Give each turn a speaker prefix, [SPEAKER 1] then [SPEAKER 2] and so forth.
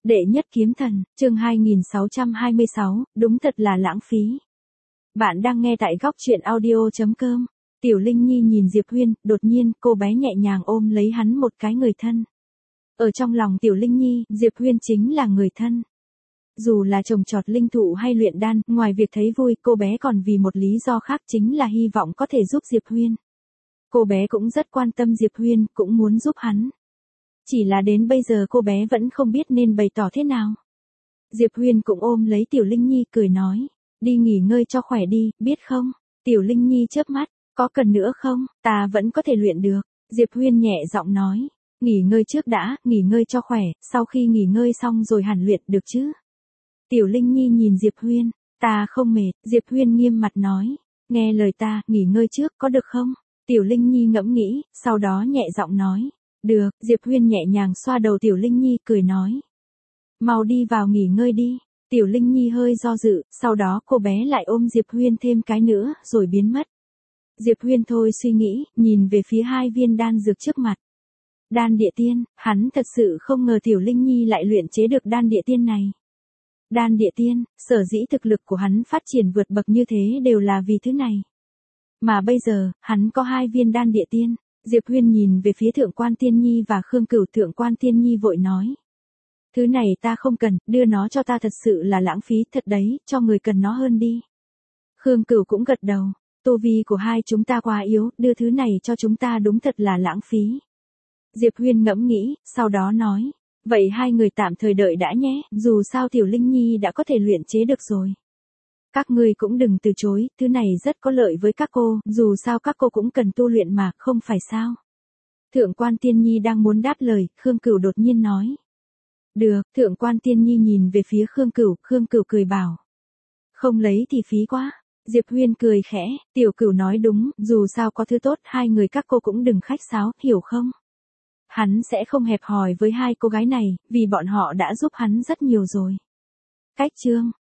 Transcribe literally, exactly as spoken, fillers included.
[SPEAKER 1] Đệ nhất kiếm thần, chương hai nghìn sáu trăm hai mươi sáu, đúng thật là lãng phí. Bạn đang nghe tại góc truyện audio chấm com. Tiểu Linh Nhi nhìn Diệp Huyên, đột nhiên, cô bé nhẹ nhàng ôm lấy hắn một cái người thân. Ở trong lòng Tiểu Linh Nhi, Diệp Huyên chính là người thân. Dù là trồng trọt linh thụ hay luyện đan, ngoài việc thấy vui, cô bé còn vì một lý do khác chính là hy vọng có thể giúp Diệp Huyên. Cô bé cũng rất quan tâm Diệp Huyên, cũng muốn giúp hắn. Chỉ là đến bây giờ cô bé vẫn không biết nên bày tỏ thế nào. Diệp Huyên cũng ôm lấy Tiểu Linh Nhi cười nói, đi nghỉ ngơi cho khỏe đi, biết không? Tiểu Linh Nhi chớp mắt, có cần nữa không, ta vẫn có thể luyện được. Diệp Huyên nhẹ giọng nói, nghỉ ngơi trước đã, nghỉ ngơi cho khỏe, sau khi nghỉ ngơi xong rồi hẳn luyện được chứ. Tiểu Linh Nhi nhìn Diệp Huyên, ta không mệt, Diệp Huyên nghiêm mặt nói, nghe lời ta, nghỉ ngơi trước, có được không? Tiểu Linh Nhi ngẫm nghĩ, sau đó nhẹ giọng nói, được, Diệp Huyên nhẹ nhàng xoa đầu Tiểu Linh Nhi cười nói. Mau đi vào nghỉ ngơi đi. Tiểu Linh Nhi hơi do dự, sau đó cô bé lại ôm Diệp Huyên thêm cái nữa, rồi biến mất. Diệp Huyên thôi suy nghĩ, nhìn về phía hai viên đan dược trước mặt. Đan địa tiên, hắn thật sự không ngờ Tiểu Linh Nhi lại luyện chế được đan địa tiên này. Đan địa tiên, sở dĩ thực lực của hắn phát triển vượt bậc như thế đều là vì thứ này. Mà bây giờ, hắn có hai viên đan địa tiên. Diệp Huyên nhìn về phía Thượng Quan Tiên Nhi và Khương Cửu. Thượng Quan Tiên Nhi vội nói. Thứ này ta không cần, đưa nó cho ta thật sự là lãng phí thật đấy, cho người cần nó hơn đi. Khương Cửu cũng gật đầu, tu vi của hai chúng ta quá yếu, đưa thứ này cho chúng ta đúng thật là lãng phí. Diệp Huyên ngẫm nghĩ, sau đó nói, vậy hai người tạm thời đợi đã nhé, dù sao Tiểu Linh Nhi đã có thể luyện chế được rồi. Các ngươi cũng đừng từ chối, thứ này rất có lợi với các cô, dù sao các cô cũng cần tu luyện mà, không phải sao. Thượng Quan Tiên Nhi đang muốn đáp lời, Khương Cửu đột nhiên nói. Được, Thượng Quan Tiên Nhi nhìn về phía Khương Cửu, Khương Cửu cười bảo. Không lấy thì phí quá. Diệp Huyên cười khẽ, Tiểu Cửu nói đúng, dù sao có thứ tốt, hai người các cô cũng đừng khách sáo, hiểu không? Hắn sẽ không hẹp hòi với hai cô gái này, vì bọn họ đã giúp hắn rất nhiều rồi. Cách chương.